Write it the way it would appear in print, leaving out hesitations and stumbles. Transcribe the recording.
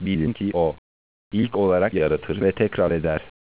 Bilin ki O, ilk olarak yaratır ve tekrar eder.